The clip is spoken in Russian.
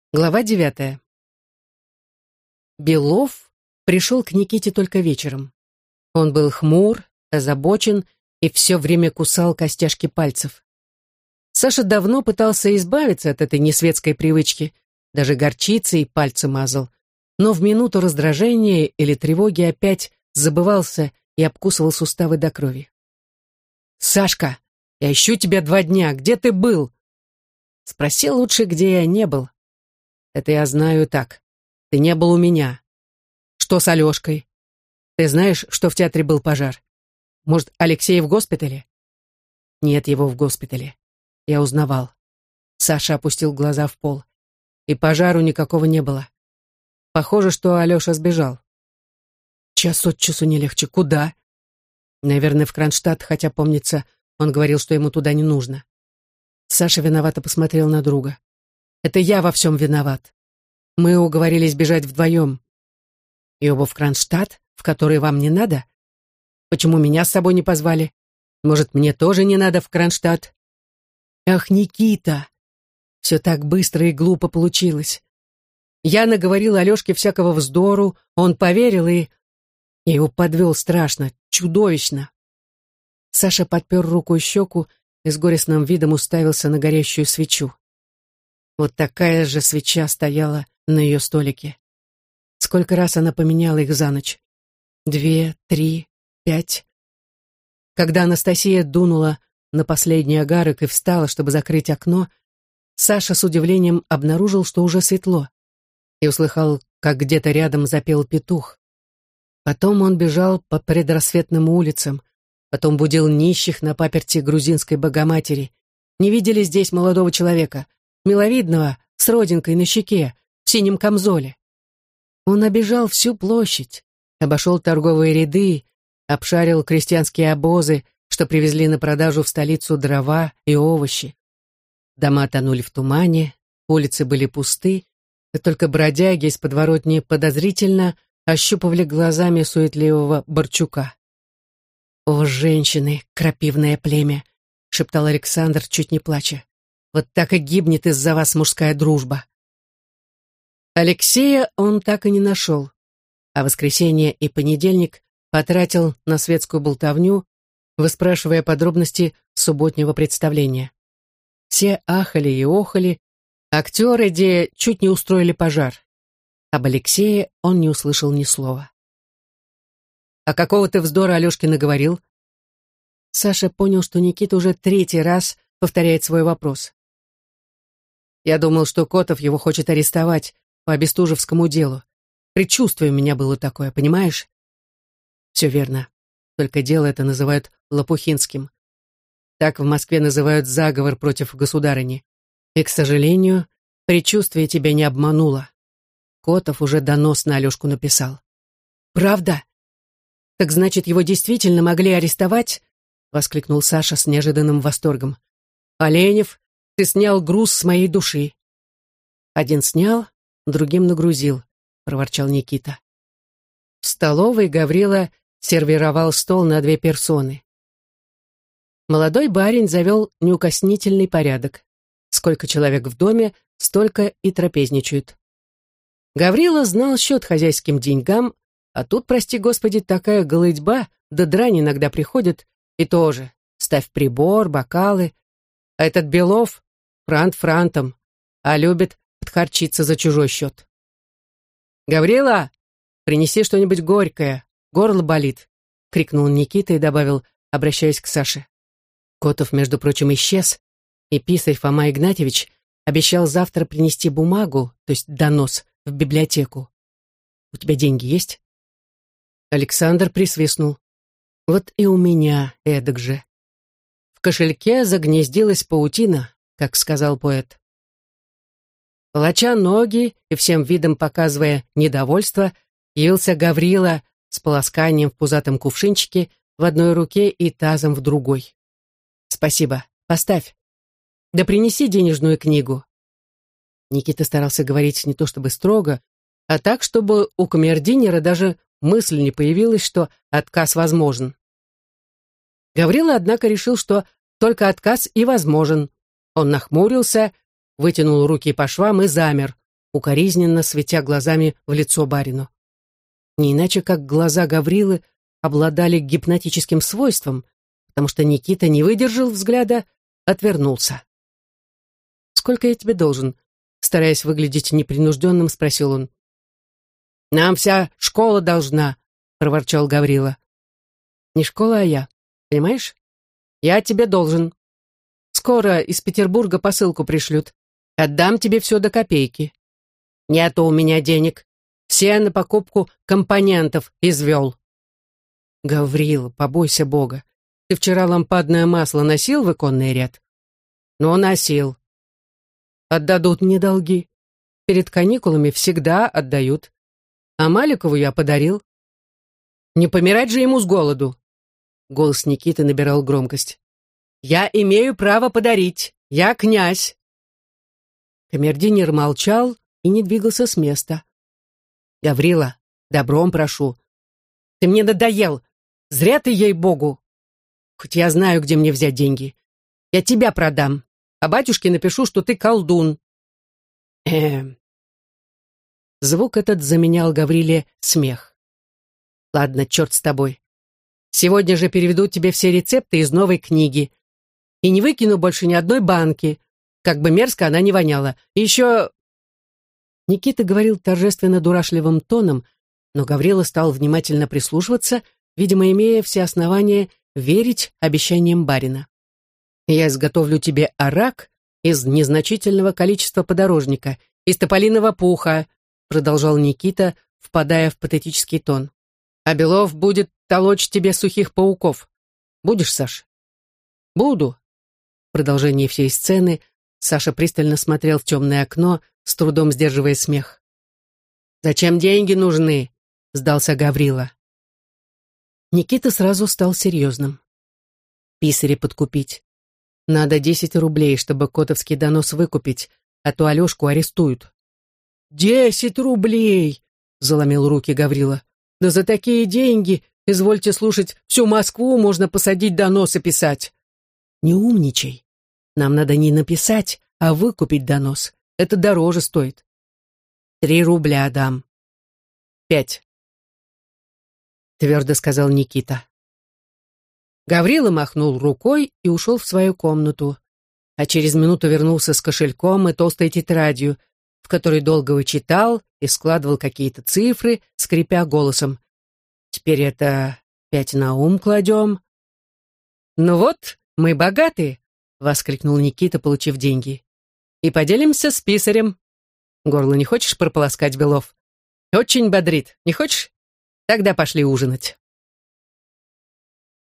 Глава 9. Белов пришел к Никите только вечером. Он был хмур, озабочен и все время кусал костяшки пальцев. Саша давно пытался избавиться от этой несветской привычки, даже горчицей пальцы мазал, но в минуту раздражения или тревоги опять забывался и обкусывал суставы до крови. «Сашка, я ищу тебя 2 дня, где ты был?» «Спроси лучше, где я не был». «Это я знаю так. Ты не был у меня. Что с Алешкой? Ты знаешь, что в театре был пожар? Может, Алексей в госпитале?» «Нет его в госпитале. Я узнавал». Саша опустил глаза в пол. «И пожару никакого не было. Похоже, что Алеша сбежал». «Час от часу не легче. Куда?» «Наверное, в Кронштадт, хотя, помнится, он говорил, что ему туда не нужно». Саша виновато посмотрел на друга. «Это я во всем виноват. Мы уговорились бежать вдвоем. И оба в Кронштадт, в который вам не надо? Почему меня с собой не позвали? Может, мне тоже не надо в Кронштадт?» «Ах, Никита! Все так быстро и глупо получилось. Я наговорил Алешке всякого вздору, он поверил, и... Я его подвел страшно, чудовищно». Саша подпер рукой щеку и с горестным видом уставился на горящую свечу. Вот такая же свеча стояла на ее столике. Сколько раз она поменяла их за ночь? 2, 3, 5. Когда Анастасия дунула на последний огарок и встала, чтобы закрыть окно, Саша с удивлением обнаружил, что уже светло, и услыхал, как где-то рядом запел петух. Потом он бежал по предрассветным улицам, потом будил нищих на паперти грузинской Богоматери. Не видели здесь молодого человека, миловидного, с родинкой на щеке, в синем камзоле. Он обежал всю площадь, обошел торговые ряды, обшарил крестьянские обозы, что привезли на продажу в столицу дрова и овощи. Дома тонули в тумане, улицы были пусты, и только бродяги из подворотни подозрительно ощупывали глазами суетливого Борчука. «О, женщины, крапивное племя!» — шептал Александр, чуть не плача. «Вот так и гибнет из-за вас мужская дружба». Алексея он так и не нашел, а воскресенье и понедельник потратил на светскую болтовню, выспрашивая подробности субботнего представления. Все ахали и охали, актеры, где чуть не устроили пожар. Об Алексее он не услышал ни слова. «А какого ты вздора Алешке наговорил?» Саша понял, что Никита уже 3-й раз повторяет свой вопрос. «Я думал, что Котов его хочет арестовать по Бестужевскому делу. Предчувствие у меня было такое, понимаешь?» «Все верно. Только дело это называют Лопухинским. Так в Москве называют заговор против государыни. И, к сожалению, предчувствие тебя не обмануло. Котов уже донос на Алешку написал». «Правда? Так значит, его действительно могли арестовать?» — воскликнул Саша с неожиданным восторгом. «Оленев, ты снял груз с моей души». «Один снял, другим нагрузил», — проворчал Никита. В столовой Гаврила сервировал стол на 2 персоны. Молодой барин завел неукоснительный порядок. Сколько человек в доме, столько и трапезничают. Гаврила знал счет хозяйским деньгам, а тут, прости господи, такая голыдьба, да дрань иногда приходит, и тоже ставь прибор, бокалы. А этот Белов франт франтом, а любит подхарчиться за чужой счет. «Гаврила, принеси что-нибудь горькое, горло болит», — крикнул Никита и добавил, обращаясь к Саше. Котов, между прочим, исчез, и писарь Фома Игнатьевич обещал завтра принести бумагу, то есть донос, в библиотеку. «У тебя деньги есть?» Александр присвистнул. «Вот и у меня эдак же». В кошельке загнездилась паутина, как сказал поэт. Волоча ноги и всем видом показывая недовольство, явился Гаврила с полосканием в пузатом кувшинчике в одной руке и тазом в другой. «Спасибо, поставь. Да принеси денежную книгу». Никита старался говорить не то чтобы строго, а так, чтобы у камердинера даже мысль не появилась, что отказ возможен. Гаврила, однако, решил, что только отказ и возможен. Он нахмурился, вытянул руки по швам и замер, укоризненно светя глазами в лицо барину. Не иначе, как глаза Гаврилы обладали гипнотическим свойством, потому что Никита не выдержал взгляда, отвернулся. «Сколько я тебе должен?» Стараясь выглядеть непринужденным, спросил он. «Нам вся школа должна», — проворчал Гаврила. «Не школа, а я. Понимаешь? Я тебе должен. Скоро из Петербурга посылку пришлют. Отдам тебе все до копейки. Нету у меня денег. Все на покупку компонентов извел». «Гаврила, побойся Бога. Ты вчера лампадное масло носил в иконный ряд?» «Ну, носил». «Отдадут мне долги. Перед каникулами всегда отдают. А Маликову я подарил». «Не помирать же ему с голоду!» Голос Никиты набирал громкость. «Я имею право подарить. Я князь!» Камердинер молчал и не двигался с места. «Гаврила, добром прошу. Ты мне надоел. Зря ты, ей-богу. Хоть я знаю, где мне взять деньги. Я тебя продам, а батюшке напишу, что ты колдун». Звук этот заменял Гавриле смех. «Ладно, черт с тобой. Сегодня же переведу тебе все рецепты из новой книги. И не выкину больше ни одной банки, как бы мерзко она ни воняла. И еще...» Никита говорил торжественно-дурашливым тоном, но Гаврила стал внимательно прислушиваться, видимо, имея все основания верить обещаниям барина. «Я изготовлю тебе арак из незначительного количества подорожника, из тополиного пуха», продолжал Никита, впадая в патетический тон. «А Белов будет толочь тебе сухих пауков. Будешь, Саш?» «Буду». В продолжении всей сцены Саша пристально смотрел в темное окно, с трудом сдерживая смех. «Зачем деньги нужны?» — сдался Гаврила. Никита сразу стал серьезным. «Писаря подкупить. Надо 10 рублей, чтобы котовский донос выкупить, а то Алешку арестуют». 10 рублей!» — заломил руки Гаврила. «Да за такие деньги, извольте слушать, всю Москву можно посадить доносы писать». «Не умничай. Нам надо не написать, а выкупить донос. Это дороже стоит». 3 рубля дам. 5. Твердо сказал Никита. Гаврила махнул рукой и ушел в свою комнату, а через минуту вернулся с кошельком и толстой тетрадью, в которой долго вычитал и складывал какие-то цифры, скрипя голосом. «Теперь это 5 на ум кладем». «Ну вот, мы богаты», — воскликнул Никита, получив деньги. «И поделимся с писарем. Горло не хочешь прополоскать, Белов? Очень бодрит, не хочешь? Тогда пошли ужинать».